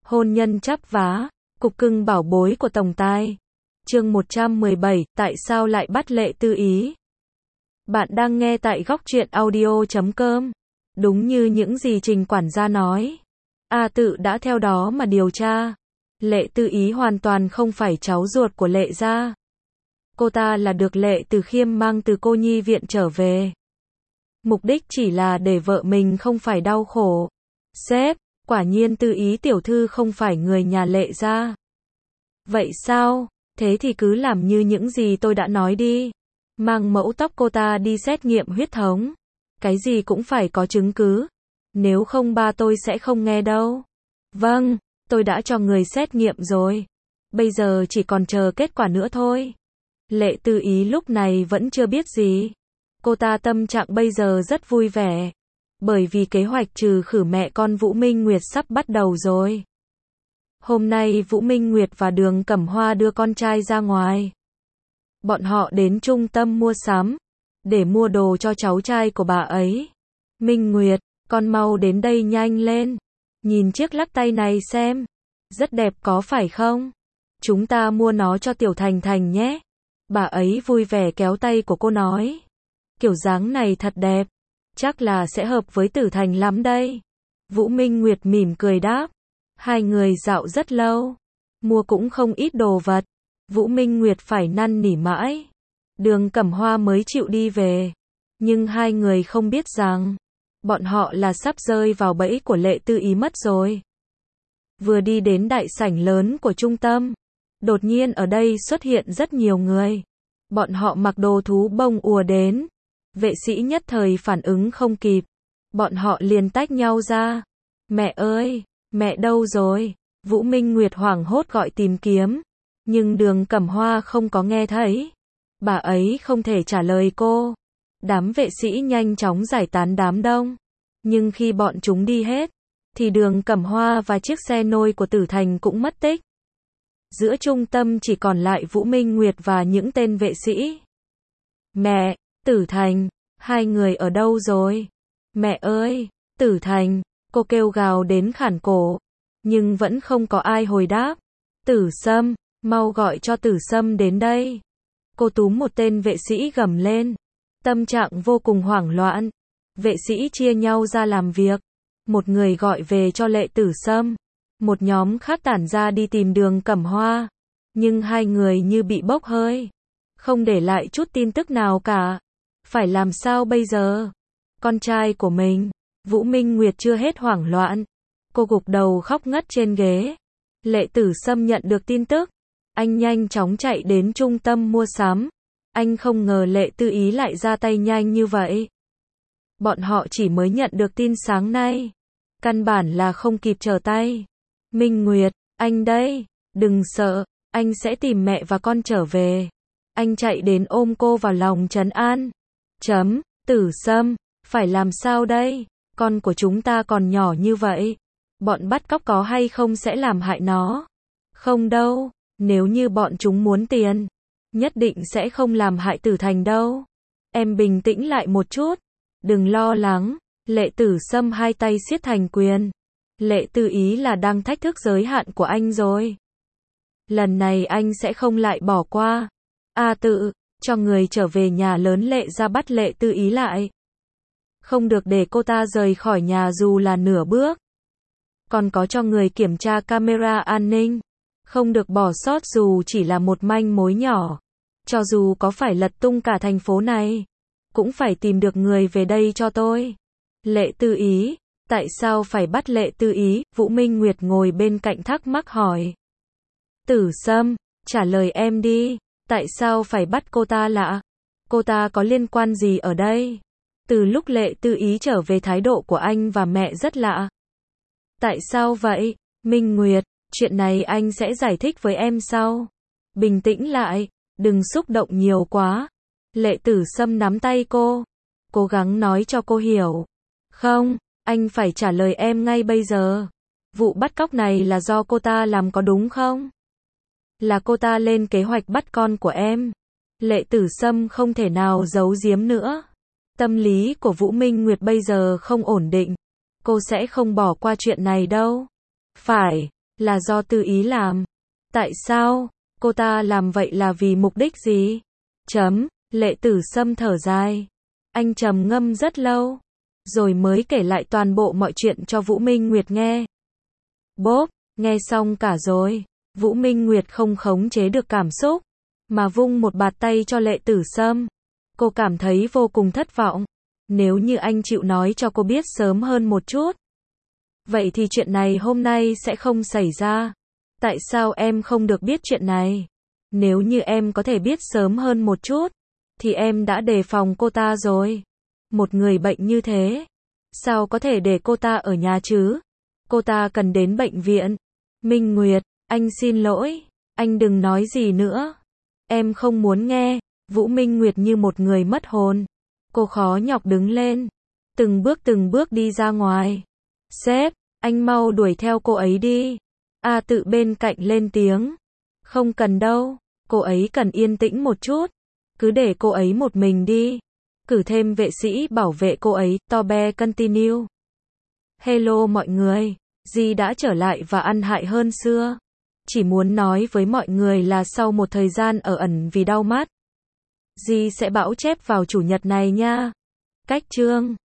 Hôn nhân chắp vá, cục cưng bảo bối của tổng tài. Chương 117, tại sao lại bắt Lệ Tư Ý? Bạn đang nghe tại góc truyện audio.com. Đúng như những gì Trình quản gia nói, A Tự đã theo đó mà điều tra. Lệ Tư Ý hoàn toàn không phải cháu ruột của Lệ gia. Cô ta là được Lệ Từ Khiêm mang từ cô nhi viện trở về. Mục đích chỉ là để vợ mình không phải đau khổ. Sếp, quả nhiên Tư Ý tiểu thư không phải người nhà Lệ gia. Vậy sao? Thế thì cứ làm như những gì tôi đã nói đi. Mang mẫu tóc cô ta đi xét nghiệm huyết thống. Cái gì cũng phải có chứng cứ. Nếu không ba tôi sẽ không nghe đâu. Vâng, tôi đã cho người xét nghiệm rồi. Bây giờ chỉ còn chờ kết quả nữa thôi. Lệ Tư Ý lúc này vẫn chưa biết gì. Cô ta tâm trạng bây giờ rất vui vẻ. Bởi vì kế hoạch trừ khử mẹ con Vũ Minh Nguyệt sắp bắt đầu rồi. Hôm nay Vũ Minh Nguyệt và Đường Cẩm Hoa đưa con trai ra ngoài. Bọn họ đến trung tâm mua sắm, để mua đồ cho cháu trai của bà ấy. Minh Nguyệt, con mau đến đây nhanh lên. Nhìn chiếc lắc tay này xem. Rất đẹp có phải không? Chúng ta mua nó cho Tiểu Thành Thành nhé. Bà ấy vui vẻ kéo tay của cô nói. Kiểu dáng này thật đẹp. Chắc là sẽ hợp với Tử Thành lắm đây. Vũ Minh Nguyệt mỉm cười đáp. Hai người dạo rất lâu. Mua cũng không ít đồ vật. Vũ Minh Nguyệt phải năn nỉ mãi. Đường Cẩm Hoa mới chịu đi về. Nhưng hai người không biết rằng, bọn họ là sắp rơi vào bẫy của Lệ Tư Ý mất rồi. Vừa đi đến đại sảnh lớn của trung tâm. Đột nhiên ở đây xuất hiện rất nhiều người. Bọn họ mặc đồ thú bông ùa đến. Vệ sĩ nhất thời phản ứng không kịp. Bọn họ liền tách nhau ra. Mẹ ơi, mẹ đâu rồi? Vũ Minh Nguyệt hoảng hốt gọi tìm kiếm. Nhưng Đường Cẩm Hoa không có nghe thấy. Bà ấy không thể trả lời cô. Đám vệ sĩ nhanh chóng giải tán đám đông. Nhưng khi bọn chúng đi hết, thì Đường Cẩm Hoa và chiếc xe nôi của Tử Thành cũng mất tích. Giữa trung tâm chỉ còn lại Vũ Minh Nguyệt và những tên vệ sĩ. Mẹ, Tử Thành, hai người ở đâu rồi? Mẹ ơi, Tử Thành, cô kêu gào đến khản cổ. Nhưng vẫn không có ai hồi đáp. Tử Sâm, mau gọi cho Tử Sâm đến đây. Cô túm một tên vệ sĩ gầm lên. Tâm trạng vô cùng hoảng loạn. Vệ sĩ chia nhau ra làm việc. Một người gọi về cho Lệ Tử Sâm. Một nhóm khác tản ra đi tìm Đường Cẩm Hoa. Nhưng hai người như bị bốc hơi. Không để lại chút tin tức nào cả. Phải làm sao bây giờ? Con trai của mình. Vũ Minh Nguyệt chưa hết hoảng loạn. Cô gục đầu khóc ngất trên ghế. Lệ Tử Sâm nhận được tin tức. Anh nhanh chóng chạy đến trung tâm mua sắm. Anh không ngờ Lệ Tư Ý lại ra tay nhanh như vậy. Bọn họ chỉ mới nhận được tin sáng nay. Căn bản là không kịp trở tay. Minh Nguyệt, anh đây. Đừng sợ, anh sẽ tìm mẹ và con trở về. Anh chạy đến ôm cô vào lòng trấn an. Tử Sâm, phải làm sao đây? Con của chúng ta còn nhỏ như vậy. Bọn bắt cóc có hay không sẽ làm hại nó? Không đâu, nếu như bọn chúng muốn tiền, nhất định sẽ không làm hại Tử Thành đâu. Em bình tĩnh lại một chút. Đừng lo lắng. Lệ Tử Sâm hai tay siết thành quyền. Lệ Tư Ý là đang thách thức giới hạn của anh rồi. Lần này anh sẽ không lại bỏ qua. A Tự, cho người trở về nhà lớn Lệ ra bắt Lệ Tư Ý lại. Không được để cô ta rời khỏi nhà dù là nửa bước. Còn có cho người kiểm tra camera an ninh. Không được bỏ sót dù chỉ là một manh mối nhỏ. Cho dù có phải lật tung cả thành phố này, cũng phải tìm được người về đây cho tôi. Lệ Tư Ý, tại sao phải bắt Lệ Tư Ý? Vũ Minh Nguyệt ngồi bên cạnh thắc mắc hỏi. Tử Sâm, trả lời em đi. Tại sao phải bắt cô ta lạ? Cô ta có liên quan gì ở đây? Từ lúc Lệ Tư Ý trở về thái độ của anh và mẹ rất lạ. Tại sao vậy? Minh Nguyệt, chuyện này anh sẽ giải thích với em sau. Bình tĩnh lại, đừng xúc động nhiều quá. Lệ Tử Sâm nắm tay cô. Cố gắng nói cho cô hiểu. Không, anh phải trả lời em ngay bây giờ. Vụ bắt cóc này là do cô ta làm có đúng không? Là cô ta lên kế hoạch bắt con của em. Lệ Tử Sâm không thể nào giấu giếm nữa. Tâm lý của Vũ Minh Nguyệt bây giờ không ổn định. Cô sẽ không bỏ qua chuyện này đâu. Phải, Là do Tư Ý làm. Tại sao? Cô ta làm vậy là vì mục đích gì? Lệ Tử Sâm thở dài. Anh trầm ngâm rất lâu, rồi mới kể lại toàn bộ mọi chuyện cho Vũ Minh Nguyệt nghe. Bốp, nghe xong cả rồi. Vũ Minh Nguyệt không khống chế được cảm xúc, mà vung một bạt tay cho Lệ Tử Sâm. Cô cảm thấy vô cùng thất vọng. Nếu như anh chịu nói cho cô biết sớm hơn một chút, vậy thì chuyện này hôm nay sẽ không xảy ra. Tại sao em không được biết chuyện này? Nếu như em có thể biết sớm hơn một chút, thì em đã đề phòng cô ta rồi. Một người bệnh như thế, sao có thể để cô ta ở nhà chứ? Cô ta cần đến bệnh viện. Minh Nguyệt, anh xin lỗi, anh đừng nói gì nữa. Em không muốn nghe. Vũ Minh Nguyệt như một người mất hồn. Cô khó nhọc đứng lên, từng bước đi ra ngoài. Sếp, anh mau đuổi theo cô ấy đi. A Tự bên cạnh lên tiếng. Không cần đâu, cô ấy cần yên tĩnh một chút. Cứ để cô ấy một mình đi. Cử thêm vệ sĩ bảo vệ cô ấy. Tobe continue. Hello mọi người, Di đã trở lại và ăn hại hơn xưa. Chỉ muốn nói với mọi người là sau một thời gian ở ẩn vì đau mắt, Di sẽ bão chép vào chủ nhật này nha. Cách chương